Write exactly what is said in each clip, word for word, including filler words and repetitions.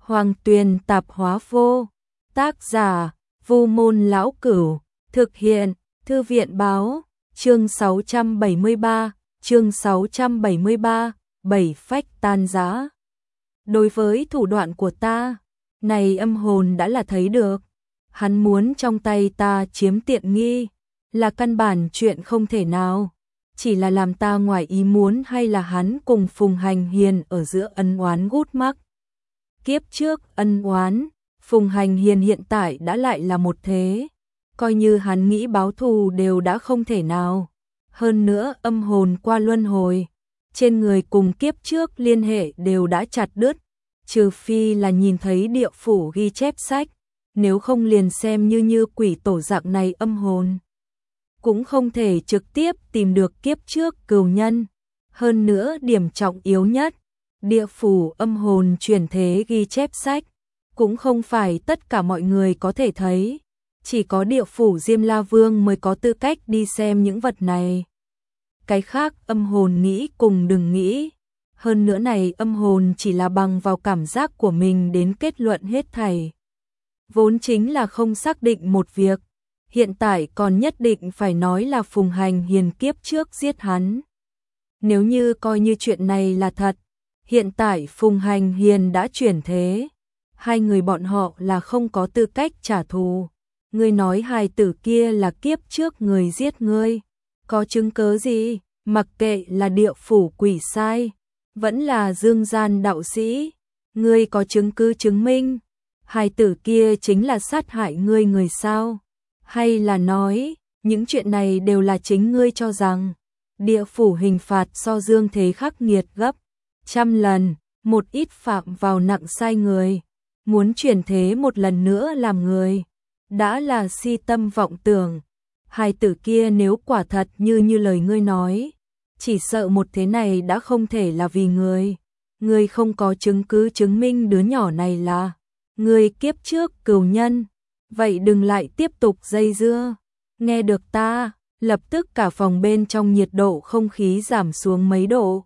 Hoàng Tuyền Tạp Hóa Vô. Tác giả: Vu Môn Lão Cửu. Thực hiện: Thư viện Báo. Chương sáu trăm bảy mươi ba, chương sáu trăm bảy mươi ba, bảy phách tan rã. Đối với thủ đoạn của ta, này âm hồn đã là thấy được. Hắn muốn trong tay ta chiếm tiện nghi, là căn bản chuyện không thể nào. Chỉ là làm ta ngoài ý muốn hay là hắn cùng Phùng Hành Hiền ở giữa ân oán gút mắc. Kiếp trước ân oán, Phùng Hành Hiền hiện tại đã lại là một thế. Coi như hắn nghĩ báo thù đều đã không thể nào. Hơn nữa âm hồn qua luân hồi, trên người cùng kiếp trước liên hệ đều đã chặt đứt. Trừ phi là nhìn thấy địa phủ ghi chép sách, nếu không liền xem như như quỷ tổ dạng này âm hồn. Cũng không thể trực tiếp tìm được kiếp trước cừu nhân. Hơn nữa điểm trọng yếu nhất, địa phủ âm hồn chuyển thế ghi chép sách, cũng không phải tất cả mọi người có thể thấy. Chỉ có địa phủ Diêm La Vương mới có tư cách đi xem những vật này. Cái khác âm hồn nghĩ cùng đừng nghĩ. Hơn nữa này âm hồn chỉ là bằng vào cảm giác của mình đến kết luận hết thảy. Vốn chính là không xác định một việc. Hiện tại còn nhất định phải nói là Phùng Hành Hiền kiếp trước giết hắn. Nếu như coi như chuyện này là thật, hiện tại Phùng Hành Hiền đã chuyển thế. Hai người bọn họ là không có tư cách trả thù. Ngươi nói hài tử kia là kiếp trước người giết ngươi, có chứng cớ gì? Mặc kệ là địa phủ quỷ sai, vẫn là dương gian đạo sĩ, ngươi có chứng cứ chứng minh hài tử kia chính là sát hại ngươi người sao? Hay là nói những chuyện này đều là chính ngươi cho rằng địa phủ hình phạt so dương thế khắc nghiệt gấp trăm lần, một ít phạm vào nặng sai người, muốn chuyển thế một lần nữa làm người, đã là si tâm vọng tưởng. Hài tử kia nếu quả thật như như lời ngươi nói, chỉ sợ một thế này đã không thể là vì ngươi. Ngươi không có chứng cứ chứng minh đứa nhỏ này là ngươi kiếp trước cừu nhân, vậy đừng lại tiếp tục dây dưa. Nghe được ta, lập tức cả phòng bên trong nhiệt độ không khí giảm xuống mấy độ.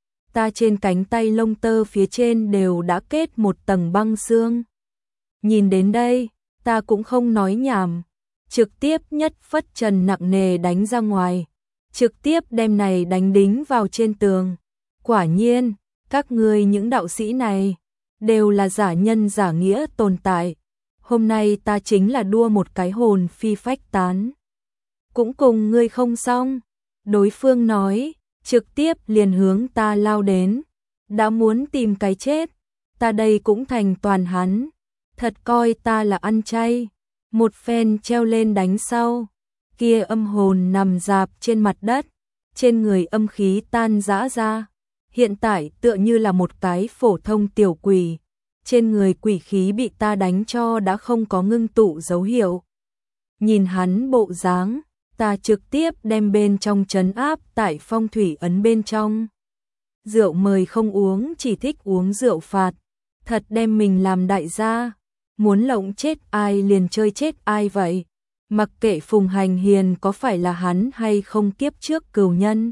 Ta trên cánh tay lông tơ phía trên đều đã kết một tầng băng xương. Nhìn đến đây, ta cũng không nói nhảm, trực tiếp nhất phất trần nặng nề đánh ra ngoài, trực tiếp đem này đánh đính vào trên tường. Quả nhiên, các ngươi những đạo sĩ này đều là giả nhân giả nghĩa tồn tại. Hôm nay ta chính là đua một cái hồn phi phách tán, cũng cùng ngươi không xong. Đối phương nói, trực tiếp liền hướng ta lao đến, đã muốn tìm cái chết, ta đây cũng thành toàn hắn. Thật coi ta là ăn chay. Một phen treo lên đánh sau, kia âm hồn nằm rạp trên mặt đất, trên người âm khí tan rã ra. Hiện tại tựa như là một cái phổ thông tiểu quỷ, trên người quỷ khí bị ta đánh cho đã không có ngưng tụ dấu hiệu. Nhìn hắn bộ dáng, ta trực tiếp đem bên trong trấn áp tại phong thủy ấn bên trong. Rượu mời không uống, chỉ thích uống rượu phạt, thật đem mình làm đại gia. Muốn lộng chết ai liền chơi chết ai vậy. Mặc kệ Phùng Hành Hiền có phải là hắn hay không kiếp trước cừu nhân.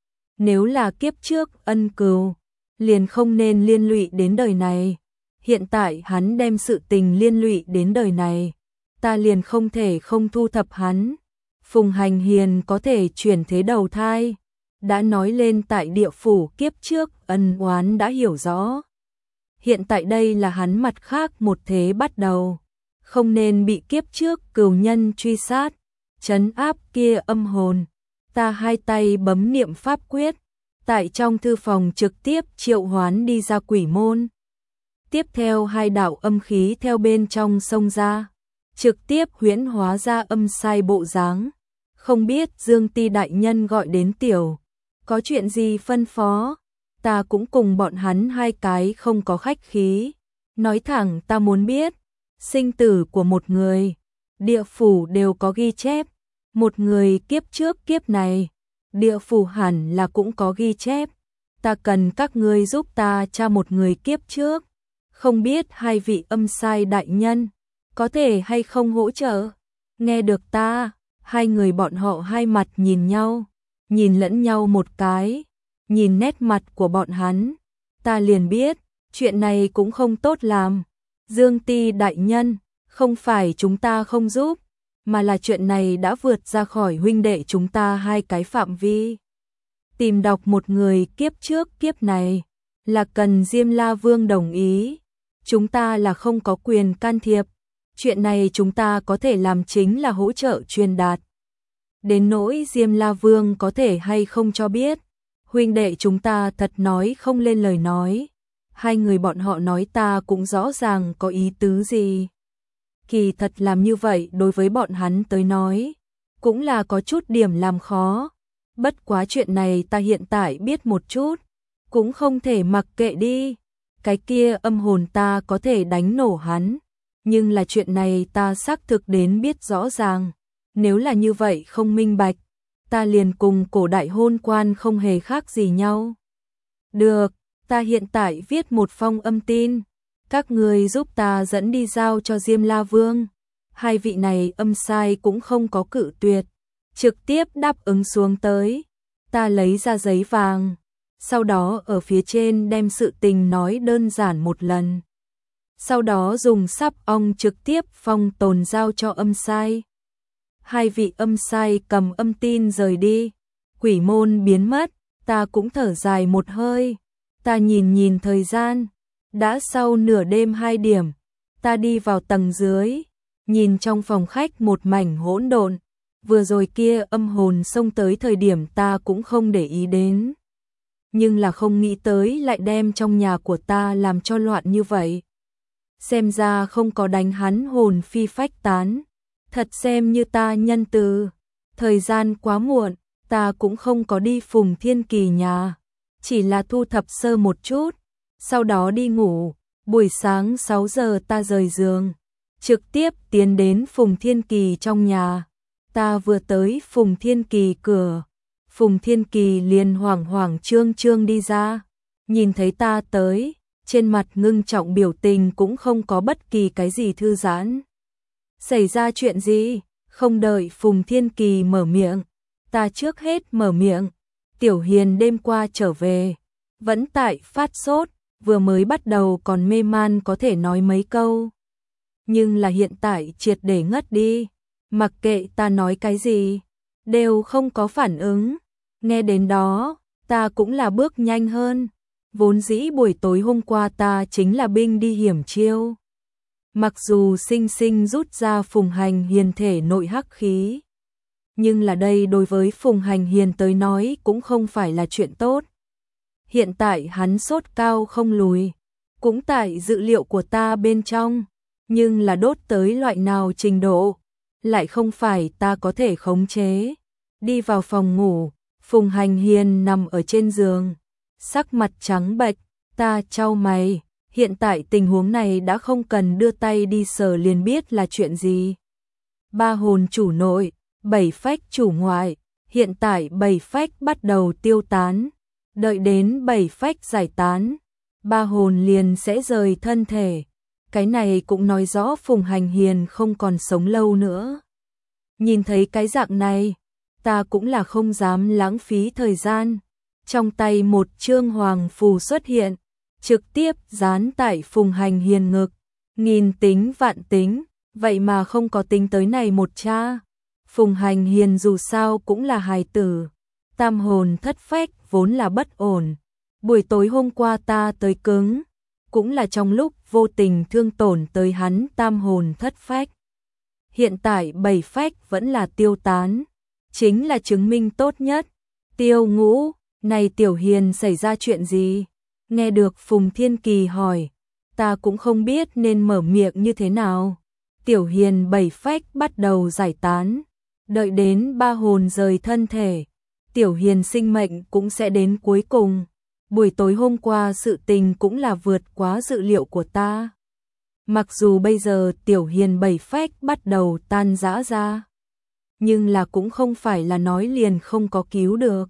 Nếu là kiếp trước ân cừu, liền không nên liên lụy đến đời này. Hiện tại hắn đem sự tình liên lụy đến đời này, ta liền không thể không thu thập hắn. Phùng Hành Hiền có thể chuyển thế đầu thai, đã nói lên tại địa phủ kiếp trước ân oán đã hiểu rõ. Hiện tại đây là hắn mặt khác một thế bắt đầu, không nên bị kiếp trước cừu nhân truy sát, trấn áp kia âm hồn. Ta hai tay bấm niệm pháp quyết, tại trong thư phòng trực tiếp triệu hoán đi ra quỷ môn. Tiếp theo hai đạo âm khí theo bên trong xông ra, trực tiếp huyễn hóa ra âm sai bộ dáng. Không biết Dương Ti đại nhân gọi đến tiểu, có chuyện gì phân phó? Ta cũng cùng bọn hắn hai cái không có khách khí, nói thẳng ta muốn biết sinh tử của một người, địa phủ đều có ghi chép, một người kiếp trước kiếp này, địa phủ hẳn là cũng có ghi chép. Ta cần các ngươi giúp ta tra một người kiếp trước, không biết hai vị âm sai đại nhân có thể hay không hỗ trợ. Nghe được ta, hai người bọn họ hai mặt nhìn nhau, nhìn lẫn nhau một cái. Nhìn nét mặt của bọn hắn, ta liền biết, chuyện này cũng không tốt làm. Dương Ti đại nhân, không phải chúng ta không giúp, mà là chuyện này đã vượt ra khỏi huynh đệ chúng ta hai cái phạm vi. Tìm đọc một người kiếp trước kiếp này, là cần Diêm La Vương đồng ý, chúng ta là không có quyền can thiệp, chuyện này chúng ta có thể làm chính là hỗ trợ truyền đạt. Đến nỗi Diêm La Vương có thể hay không cho biết, huynh đệ chúng ta thật nói không lên lời nói, hai người bọn họ nói ta cũng rõ ràng có ý tứ gì. Kỳ thật làm như vậy đối với bọn hắn tới nói, cũng là có chút điểm làm khó, bất quá chuyện này ta hiện tại biết một chút, cũng không thể mặc kệ đi, cái kia âm hồn ta có thể đánh nổ hắn, nhưng là chuyện này ta xác thực đến biết rõ ràng, nếu là như vậy không minh bạch, ta liền cùng cổ đại hôn quan không hề khác gì nhau. Được, ta hiện tại viết một phong âm tin, các người giúp ta dẫn đi giao cho Diêm La Vương. Hai vị này âm sai cũng không có cự tuyệt, trực tiếp đáp ứng xuống tới. Ta lấy ra giấy vàng, sau đó ở phía trên đem sự tình nói đơn giản một lần. Sau đó dùng sắp ong trực tiếp phong tồn giao cho âm sai. Hai vị âm sai cầm âm tin rời đi, quỷ môn biến mất, ta cũng thở dài một hơi. Ta nhìn nhìn thời gian, đã sau nửa đêm hai điểm, ta đi vào tầng dưới, nhìn trong phòng khách một mảnh hỗn độn, vừa rồi kia âm hồn xông tới thời điểm ta cũng không để ý đến. Nhưng là không nghĩ tới lại đem trong nhà của ta làm cho loạn như vậy. Xem ra không có đánh hắn hồn phi phách tán, thật xem như ta nhân từ. Thời gian quá muộn, ta cũng không có đi Phùng Thiên Kỳ nhà, chỉ là thu thập sơ một chút, sau đó đi ngủ. Buổi sáng sáu giờ ta rời giường, trực tiếp tiến đến Phùng Thiên Kỳ trong nhà. Ta vừa tới Phùng Thiên Kỳ cửa, Phùng Thiên Kỳ liền hoảng hoảng trương trương đi ra, nhìn thấy ta tới, trên mặt ngưng trọng biểu tình cũng không có bất kỳ cái gì thư giãn. Xảy ra chuyện gì? Không đợi Phùng Thiên Kỳ mở miệng, ta trước hết mở miệng. Tiểu Hiền đêm qua trở về, vẫn tại phát sốt, vừa mới bắt đầu còn mê man có thể nói mấy câu. Nhưng là hiện tại triệt để ngất đi, mặc kệ ta nói cái gì, đều không có phản ứng. Nghe đến đó, ta cũng là bước nhanh hơn. Vốn dĩ buổi tối hôm qua ta chính là binh đi hiểm chiêu. Mặc dù sinh sinh rút ra Phùng Hành Hiền thể nội hắc khí, nhưng là đây đối với Phùng Hành Hiền tới nói cũng không phải là chuyện tốt. Hiện tại hắn sốt cao không lùi, cũng tại dự liệu của ta bên trong, nhưng là đốt tới loại nào trình độ, lại không phải ta có thể khống chế. Đi vào phòng ngủ, Phùng Hành Hiền nằm ở trên giường, sắc mặt trắng bệch, ta chau mày, hiện tại tình huống này đã không cần đưa tay đi sờ liền biết là chuyện gì. Ba hồn chủ nội, bảy phách chủ ngoại, hiện tại bảy phách bắt đầu tiêu tán, đợi đến bảy phách giải tán, ba hồn liền sẽ rời thân thể. Cái này cũng nói rõ Phùng Hành Hiền không còn sống lâu nữa. Nhìn thấy cái dạng này, ta cũng là không dám lãng phí thời gian. Trong tay một chương hoàng phù xuất hiện, trực tiếp dán tại Phùng Hành Hiền ngực. Nghìn tính vạn tính, vậy mà không có tính tới này một cha. Phùng Hành Hiền dù sao cũng là hài tử, tam hồn thất phách vốn là bất ổn. Buổi tối hôm qua ta tới cứng, cũng là trong lúc vô tình thương tổn tới hắn tam hồn thất phách. Hiện tại bảy phách vẫn là tiêu tán, chính là chứng minh tốt nhất. Tiêu Ngũ, này Tiểu Hiền xảy ra chuyện gì? Nghe được Phùng Thiên Kỳ hỏi, ta cũng không biết nên mở miệng như thế nào. Tiểu Hiền bảy phách bắt đầu giải tán, đợi đến ba hồn rời thân thể, Tiểu Hiền sinh mệnh cũng sẽ đến cuối cùng. Buổi tối hôm qua sự tình cũng là vượt quá dự liệu của ta. Mặc dù bây giờ Tiểu Hiền bảy phách bắt đầu tan rã ra, nhưng là cũng không phải là nói liền không có cứu được.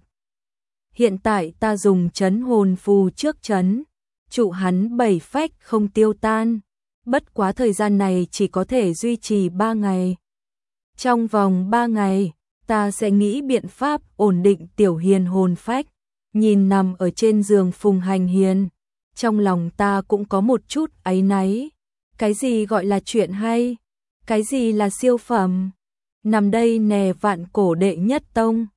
Hiện tại ta dùng trấn hồn phù trước trấn, trụ hắn bảy phách không tiêu tan, bất quá thời gian này chỉ có thể duy trì ba ngày. Trong vòng ba ngày, ta sẽ nghĩ biện pháp ổn định Tiểu Hiền hồn phách. Nhìn nằm ở trên giường Phùng Hành Hiền, trong lòng ta cũng có một chút áy náy. Cái gì gọi là chuyện hay? Cái gì là siêu phẩm? Nằm đây nè vạn cổ đệ nhất tông.